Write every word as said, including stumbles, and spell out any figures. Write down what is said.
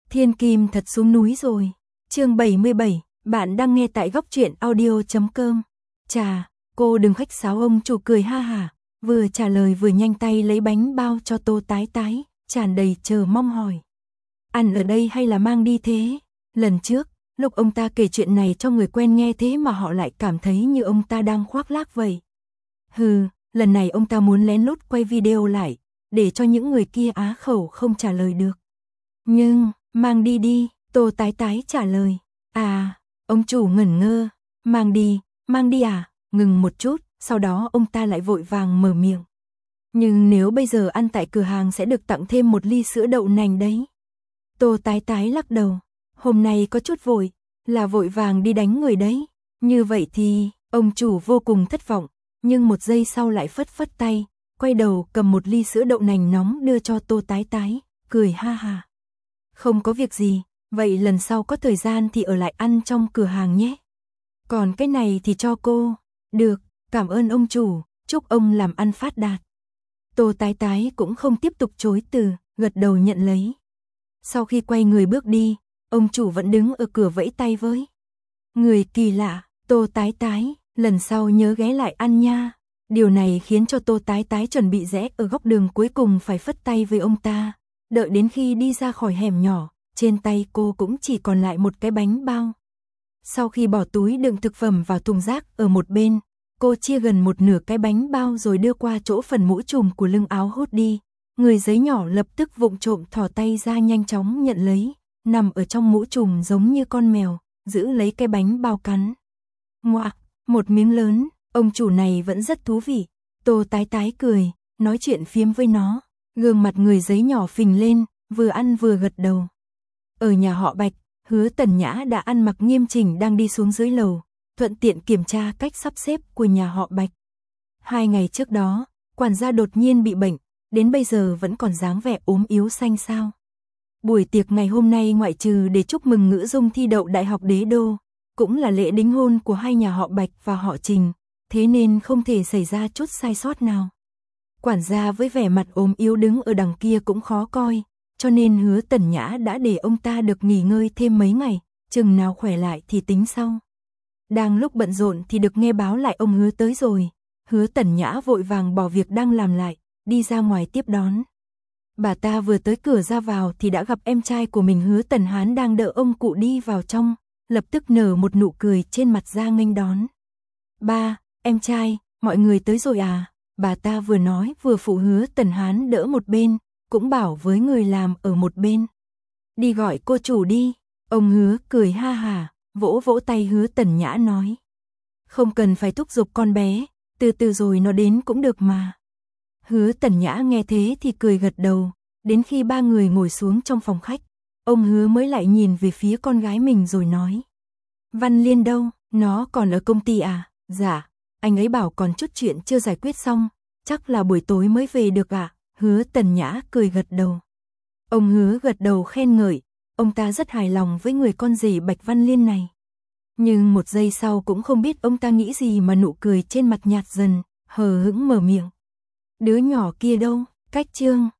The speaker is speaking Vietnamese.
Thiên Kim thật xuống núi rồi. Chương bảy mươi bảy, bạn đang nghe tại góc truyện audio chấm com. Chà, cô đừng khách sáo, ông chủ cười ha hả, vừa trả lời vừa nhanh tay lấy bánh bao cho Tô Tái Tái, tràn đầy chờ mong hỏi. Ăn ở đây hay là mang đi thế? Lần trước, lúc ông ta kể chuyện này cho người quen nghe thế mà họ lại cảm thấy như ông ta đang khoác lác vậy. Hừ, lần này ông ta muốn lén lút quay video lại, để cho những người kia á khẩu không trả lời được. Nhưng, mang đi đi, Tô Tái Tái trả lời. À, ông chủ ngẩn ngơ, mang đi, mang đi à, ngừng một chút, sau đó ông ta lại vội vàng mở miệng. Nhưng nếu bây giờ ăn tại cửa hàng sẽ được tặng thêm một ly sữa đậu nành đấy. Tô Tái Tái lắc đầu, hôm nay có chút vội, là vội vàng đi đánh người đấy. Như vậy thì, ông chủ vô cùng thất vọng, nhưng một giây sau lại phất phất tay, quay đầu cầm một ly sữa đậu nành nóng đưa cho Tô Tái Tái, cười ha ha. Không có việc gì, vậy lần sau có thời gian thì ở lại ăn trong cửa hàng nhé. Còn cái này thì cho cô. Được, cảm ơn ông chủ, chúc ông làm ăn phát đạt. Tô Tái Tái cũng không tiếp tục chối từ, gật đầu nhận lấy. Sau khi quay người bước đi, ông chủ vẫn đứng ở cửa vẫy tay với. Người kỳ lạ, Tô Tái Tái, lần sau nhớ ghé lại ăn nha. Điều này khiến cho Tô Tái Tái chuẩn bị rẽ ở góc đường cuối cùng phải phất tay với ông ta. Đợi đến khi đi ra khỏi hẻm nhỏ, trên tay cô cũng chỉ còn lại một cái bánh bao. Sau khi bỏ túi đựng thực phẩm vào thùng rác ở một bên, cô chia gần một nửa cái bánh bao rồi đưa qua chỗ phần mũ trùm của lưng áo hốt đi. Người giấy nhỏ lập tức vụng trộm thò tay ra nhanh chóng nhận lấy, nằm ở trong mũ trùm giống như con mèo, giữ lấy cái bánh bao cắn. Ngoạc, một miếng lớn, ông chủ này vẫn rất thú vị. Tô Tái Tái cười, nói chuyện phiếm với nó. Gương mặt người giấy nhỏ phình lên, vừa ăn vừa gật đầu. Ở nhà họ Bạch, Hứa Tần Nhã đã ăn mặc nghiêm chỉnh đang đi xuống dưới lầu, thuận tiện kiểm tra cách sắp xếp của nhà họ Bạch. Hai ngày trước đó, quản gia đột nhiên bị bệnh, đến bây giờ vẫn còn dáng vẻ ốm yếu xanh xao. Buổi tiệc ngày hôm nay ngoại trừ để chúc mừng Ngữ Dung thi đậu Đại học Đế Đô, cũng là lễ đính hôn của hai nhà họ Bạch và họ Trình, thế nên không thể xảy ra chút sai sót nào. Quản gia với vẻ mặt ốm yếu đứng ở đằng kia cũng khó coi, cho nên Hứa Tần Nhã đã để ông ta được nghỉ ngơi thêm mấy ngày, chừng nào khỏe lại thì tính sau. Đang lúc bận rộn thì được nghe báo lại ông Hứa tới rồi, Hứa Tần Nhã vội vàng bỏ việc đang làm lại, đi ra ngoài tiếp đón. Bà ta vừa tới cửa ra vào thì đã gặp em trai của mình Hứa Tần Hán đang đỡ ông cụ đi vào trong, lập tức nở một nụ cười trên mặt ra nghênh đón. Ba, em trai, mọi người tới rồi à? Bà ta vừa nói vừa phụ Hứa Tần Hán đỡ một bên, cũng bảo với người làm ở một bên. Đi gọi cô chủ đi. Ông Hứa cười ha hả, vỗ vỗ tay Hứa Tần Nhã nói. Không cần phải thúc giục con bé, từ từ rồi nó đến cũng được mà. Hứa Tần Nhã nghe thế thì cười gật đầu, đến khi ba người ngồi xuống trong phòng khách, ông Hứa mới lại nhìn về phía con gái mình rồi nói. Văn Liên đâu, nó còn ở công ty à? Dạ, anh ấy bảo còn chút chuyện chưa giải quyết xong, chắc là buổi tối mới về được ạ. À? Hứa Tần Nhã cười gật đầu. Ông Hứa gật đầu khen ngợi, ông ta rất hài lòng với người con rể Bạch Văn Liên này. Nhưng một giây sau cũng không biết ông ta nghĩ gì mà nụ cười trên mặt nhạt dần, hờ hững mở miệng. Đứa nhỏ kia đâu? Cách Trương,